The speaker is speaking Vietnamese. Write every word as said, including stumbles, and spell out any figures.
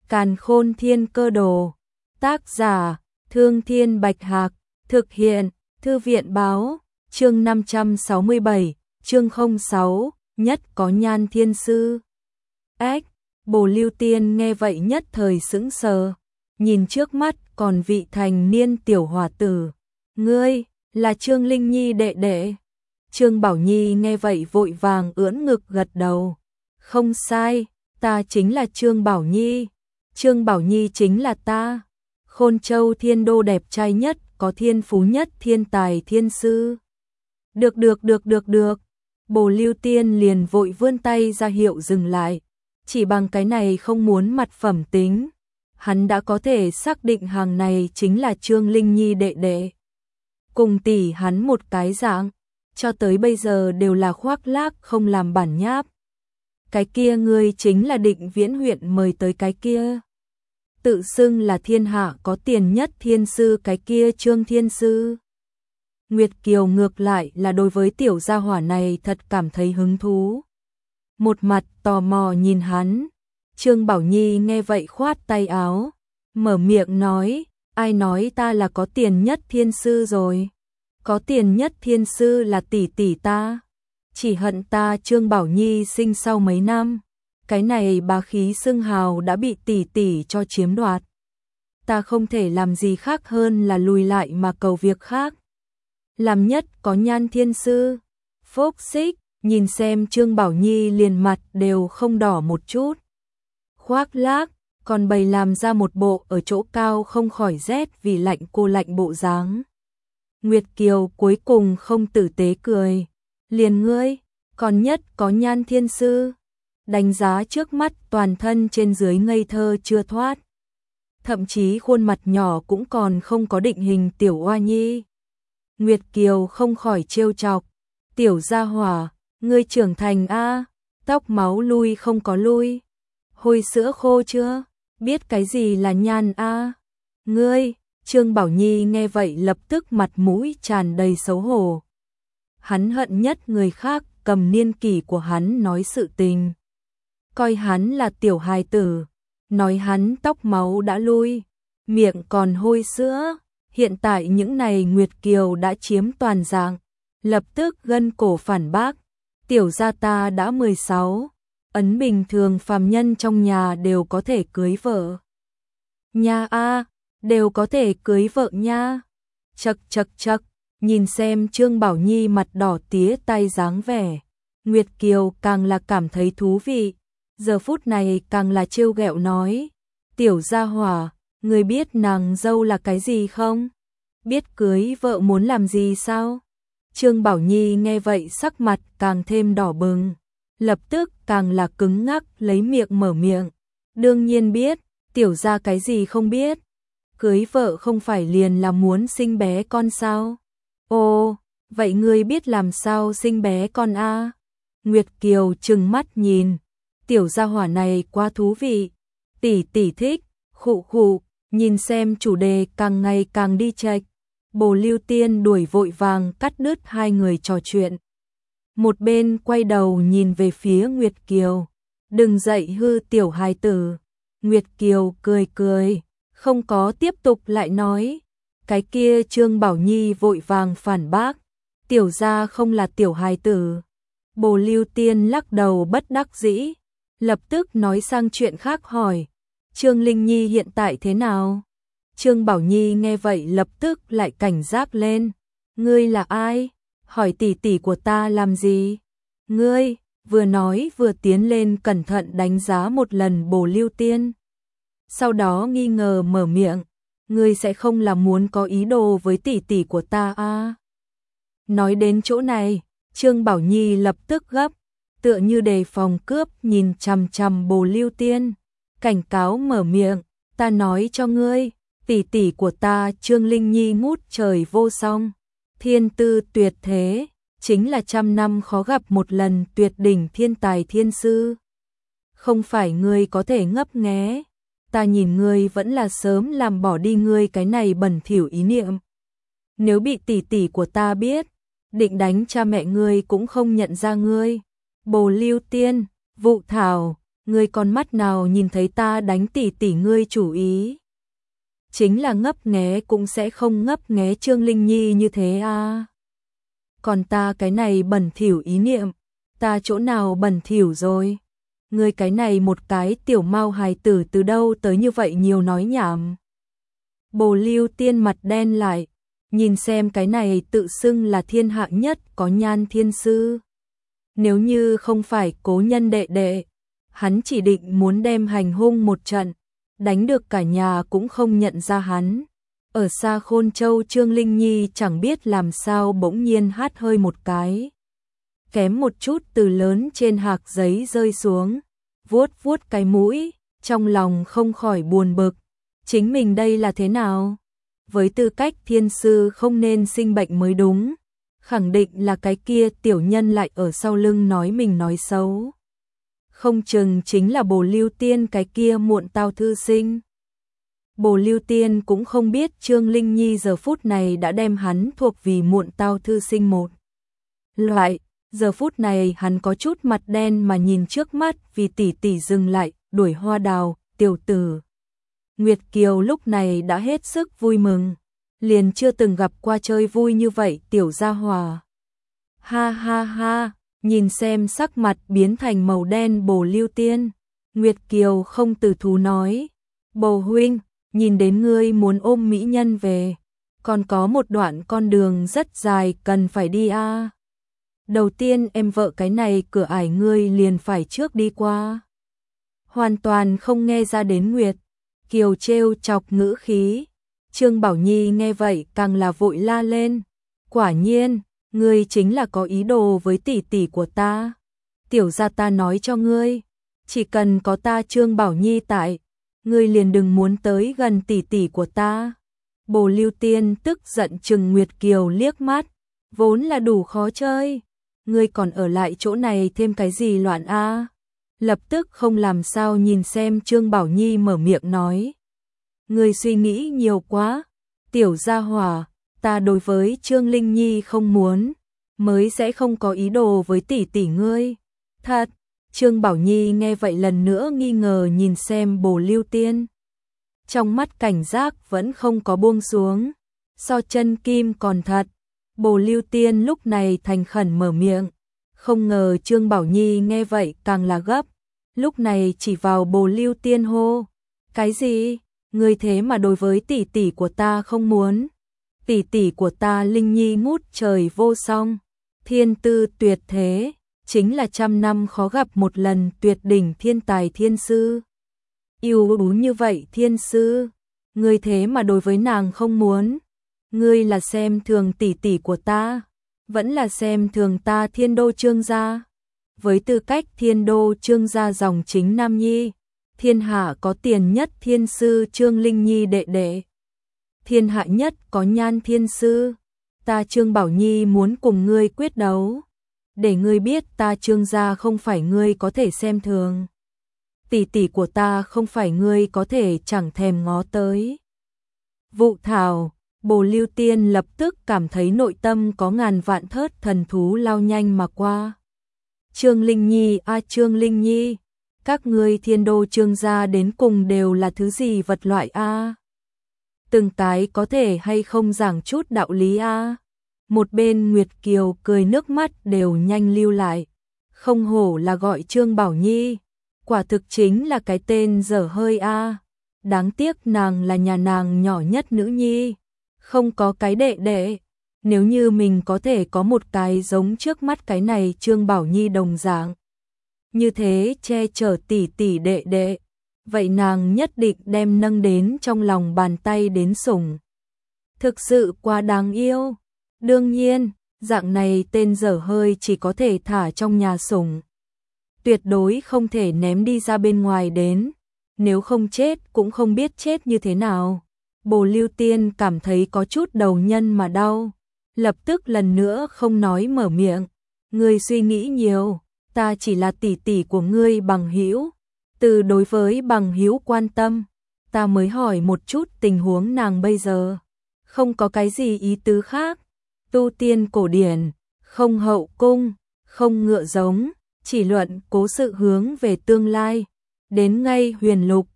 Càn Khôn Thiên Cơ Đồ. Tác giả: Thương Thiên Bạch Hạc. Thực hiện: Thư viện báo. Chương năm trăm sáu mươi bảy, chương không sáu, nhất có nhan thiên sư. Ếch, Bồ Lưu Tiên nghe vậy nhất thời sững sờ, nhìn trước mắt còn vị thành niên tiểu hòa tử. Ngươi, là Trương Linh Nhi đệ đệ. Trương Bảo Nhi nghe vậy vội vàng ưỡn ngực gật đầu. Không sai, ta chính là Trương Bảo Nhi. Trương Bảo Nhi chính là ta. Khôn Châu Thiên Đô đẹp trai nhất, có thiên phú nhất thiên tài thiên sư. Được được được được được. Bồ Lưu Tiên liền vội vươn tay ra hiệu dừng lại. Chỉ bằng cái này không muốn mặt phẩm tính, hắn đã có thể xác định hàng này chính là Trương Linh Nhi đệ đệ. Cùng tỷ hắn một cái dạng, cho tới bây giờ đều là khoác lác không làm bản nháp. Cái kia ngươi chính là Định Viễn huyện mời tới cái kia. Tự xưng là thiên hạ có tiền nhất thiên sư cái kia Trương Thiên Sư. Nguyệt Kiều ngược lại là đối với tiểu gia hỏa này thật cảm thấy hứng thú. Một mặt tò mò nhìn hắn. Trương Bảo Nhi nghe vậy khoát tay áo, mở miệng nói, ai nói ta là có tiền nhất thiên sư rồi. Có tiền nhất thiên sư là tỷ tỷ ta. Chỉ hận ta Trương Bảo Nhi sinh sau mấy năm, cái này bá khí xưng hào đã bị tỷ tỷ cho chiếm đoạt. Ta không thể làm gì khác hơn là lùi lại mà cầu việc khác. Làm nhất có nhan thiên sư. Phốc xích, nhìn xem Trương Bảo Nhi liền mặt đều không đỏ một chút. Khoác lác, còn bày làm ra một bộ ở chỗ cao không khỏi rét vì lạnh cô lạnh bộ dáng. Nguyệt Kiều cuối cùng không tử tế cười. Liền ngươi, còn nhất có nhan thiên sư. Đánh giá trước mắt toàn thân trên dưới ngây thơ chưa thoát. Thậm chí khuôn mặt nhỏ cũng còn không có định hình tiểu oa nhi. Nguyệt Kiều không khỏi trêu chọc. Tiểu gia hỏa, ngươi trưởng thành a, tóc máu lui không có lui. Hôi sữa khô chưa? Biết cái gì là nhan a? Ngươi, Trương Bảo Nhi nghe vậy lập tức mặt mũi tràn đầy xấu hổ. Hắn hận nhất người khác cầm niên kỷ của hắn nói sự tình. Coi hắn là tiểu hài tử, nói hắn tóc máu đã lui, miệng còn hôi sữa. Hiện tại những này Nguyệt Kiều đã chiếm toàn dạng, lập tức gân cổ phản bác. Tiểu gia ta đã mười sáu, ấn bình thường phàm nhân trong nhà đều có thể cưới vợ. Nha a, đều có thể cưới vợ nha. Chậc chậc chậc, nhìn xem Trương Bảo Nhi mặt đỏ tía tay dáng vẻ, Nguyệt Kiều càng là cảm thấy thú vị. Giờ phút này càng là trêu ghẹo nói, tiểu gia hỏa, người biết nàng dâu là cái gì không? Biết cưới vợ muốn làm gì sao? Trương Bảo Nhi nghe vậy sắc mặt càng thêm đỏ bừng, lập tức càng là cứng ngắc lấy miệng mở miệng. Đương nhiên biết, tiểu gia cái gì không biết? Cưới vợ không phải liền là muốn sinh bé con sao? Ồ, vậy ngươi biết làm sao sinh bé con a? Nguyệt Kiều trừng mắt nhìn, tiểu gia hỏa này quá thú vị, tỷ tỷ thích, khụ khụ, nhìn xem chủ đề càng ngày càng đi chệch. Bồ Lưu Tiên đuổi vội vàng cắt đứt hai người trò chuyện. Một bên quay đầu nhìn về phía Nguyệt Kiều, đừng dậy hư tiểu hài tử. Nguyệt Kiều cười cười, không có tiếp tục lại nói. Cái kia Trương Bảo Nhi vội vàng phản bác, tiểu gia không là tiểu hài tử. Bồ Lưu Tiên lắc đầu bất đắc dĩ, lập tức nói sang chuyện khác hỏi, Trương Linh Nhi hiện tại thế nào? Trương Bảo Nhi nghe vậy lập tức lại cảnh giác lên, ngươi là ai? Hỏi tỷ tỷ của ta làm gì? Ngươi, vừa nói vừa tiến lên cẩn thận đánh giá một lần Bồ Lưu Tiên. Sau đó nghi ngờ mở miệng, ngươi sẽ không là muốn có ý đồ với tỷ tỷ của ta à? Nói đến chỗ này, Trương Bảo Nhi lập tức gấp, tựa như đề phòng cướp nhìn chằm chằm Bồ Lưu Tiên, cảnh cáo mở miệng, ta nói cho ngươi, tỷ tỷ của ta Trương Linh Nhi ngút trời vô song, thiên tư tuyệt thế, chính là trăm năm khó gặp một lần tuyệt đỉnh thiên tài thiên sư. Không phải ngươi có thể ngấp nghé, ta nhìn ngươi vẫn là sớm làm bỏ đi ngươi cái này bẩn thỉu ý niệm. Nếu bị tỷ tỷ của ta biết, định đánh cha mẹ ngươi cũng không nhận ra ngươi. Bồ Lưu Tiên, Vụ Thảo, ngươi con mắt nào nhìn thấy ta đánh tỷ tỷ ngươi chủ ý? Chính là ngấp nghé cũng sẽ không ngấp nghé Trương Linh Nhi như thế à. Còn ta cái này bẩn thỉu ý niệm, ta chỗ nào bẩn thỉu rồi? Ngươi cái này một cái tiểu mau hài tử từ đâu tới như vậy nhiều nói nhảm. Bồ Lưu Tiên mặt đen lại, nhìn xem cái này tự xưng là thiên hạ nhất có nhan thiên sư. Nếu như không phải cố nhân đệ đệ, hắn chỉ định muốn đem hành hung một trận, đánh được cả nhà cũng không nhận ra hắn. Ở xa Khôn Châu Trương Linh Nhi chẳng biết làm sao bỗng nhiên hát hơi một cái. Kém một chút từ lớn trên hạc giấy rơi xuống, vuốt vuốt cái mũi, trong lòng không khỏi buồn bực. Chính mình đây là thế nào? Với tư cách thiên sư không nên sinh bệnh mới đúng. Khẳng định là cái kia tiểu nhân lại ở sau lưng nói mình nói xấu. Không chừng chính là Bồ Lưu Tiên cái kia muộn tao thư sinh. Bồ Lưu Tiên cũng không biết Trương Linh Nhi giờ phút này đã đem hắn thuộc vì muộn tao thư sinh một loại. Giờ phút này hắn có chút mặt đen mà nhìn trước mắt vì tỷ tỷ dừng lại, đuổi hoa đào, tiểu tử. Nguyệt Kiều lúc này đã hết sức vui mừng, liền chưa từng gặp qua chơi vui như vậy tiểu gia hòa. Ha ha ha, nhìn xem sắc mặt biến thành màu đen Bồ Lưu Tiên, Nguyệt Kiều không từ thú nói, Bồ huynh, nhìn đến ngươi muốn ôm mỹ nhân về, còn có một đoạn con đường rất dài cần phải đi a. À. Đầu tiên em vợ cái này cửa ải ngươi liền phải trước đi qua. Hoàn toàn không nghe ra đến Nguyệt Kiều trêu chọc ngữ khí. Trương Bảo Nhi nghe vậy càng là vội la lên. Quả nhiên, ngươi chính là có ý đồ với tỷ tỷ của ta. Tiểu gia ta nói cho ngươi, chỉ cần có ta Trương Bảo Nhi tại, ngươi liền đừng muốn tới gần tỷ tỷ của ta. Bồ Lưu Tiên tức giận trừng Nguyệt Kiều liếc mắt, vốn là đủ khó chơi. Ngươi còn ở lại chỗ này thêm cái gì loạn a? À? Lập tức không làm sao nhìn xem Trương Bảo Nhi mở miệng nói. Ngươi suy nghĩ nhiều quá, tiểu gia hỏa, ta đối với Trương Linh Nhi không muốn, mới sẽ không có ý đồ với tỷ tỷ ngươi. Thật, Trương Bảo Nhi nghe vậy lần nữa nghi ngờ nhìn xem Bồ Lưu Tiên. Trong mắt cảnh giác vẫn không có buông xuống, so chân kim còn thật. Bồ Lưu Tiên lúc này thành khẩn mở miệng, không ngờ Trương Bảo Nhi nghe vậy càng là gấp, lúc này chỉ vào Bồ Lưu Tiên hô, cái gì? Ngươi thế mà đối với tỷ tỷ của ta không muốn? Tỷ tỷ của ta Linh Nhi ngút trời vô song, thiên tư tuyệt thế, chính là trăm năm khó gặp một lần tuyệt đỉnh thiên tài thiên sư. Yêu tú như vậy thiên sư, ngươi thế mà đối với nàng không muốn? Ngươi là xem thường tỷ tỷ của ta, vẫn là xem thường ta Thiên Đô Trương gia. Với tư cách Thiên Đô Trương gia dòng chính Nam Nhi, thiên hạ có tiền nhất thiên sư Trương Linh Nhi đệ đệ, thiên hạ nhất có nhan thiên sư, ta Trương Bảo Nhi muốn cùng ngươi quyết đấu, để ngươi biết ta Trương gia không phải ngươi có thể xem thường. Tỷ tỷ của ta không phải ngươi có thể chẳng thèm ngó tới. Vụ thảo, Bồ Lưu Tiên lập tức cảm thấy nội tâm có ngàn vạn thớt thần thú lao nhanh mà qua. Trương Linh Nhi a à, Trương Linh Nhi, các ngươi Thiên Đô Trương gia đến cùng đều là thứ gì vật loại a? À? Từng cái có thể hay không giảng chút đạo lý a? À? Một bên Nguyệt Kiều cười nước mắt đều nhanh lưu lại, không hổ là gọi Trương Bảo Nhi, quả thực chính là cái tên dở hơi a. À? Đáng tiếc nàng là nhà nàng nhỏ nhất nữ nhi, không có cái đệ đệ. Nếu như mình có thể có một cái giống trước mắt cái này Trương Bảo Nhi đồng dạng, như thế che chở tỷ tỷ đệ đệ, vậy nàng nhất định đem nâng đến trong lòng bàn tay đến sủng. Thực sự quá đáng yêu. Đương nhiên, dạng này tên dở hơi chỉ có thể thả trong nhà sủng, tuyệt đối không thể ném đi ra bên ngoài đến, nếu không chết cũng không biết chết như thế nào. Bồ Lưu Tiên cảm thấy có chút đầu nhân mà đau, lập tức lần nữa không nói mở miệng. Ngươi suy nghĩ nhiều, ta chỉ là tỷ tỷ của ngươi bằng hữu, từ đối với bằng hữu quan tâm, ta mới hỏi một chút tình huống nàng bây giờ, không có cái gì ý tứ khác. Tu tiên cổ điển, không hậu cung, không ngựa giống, chỉ luận cố sự hướng về tương lai, đến ngay huyền lục,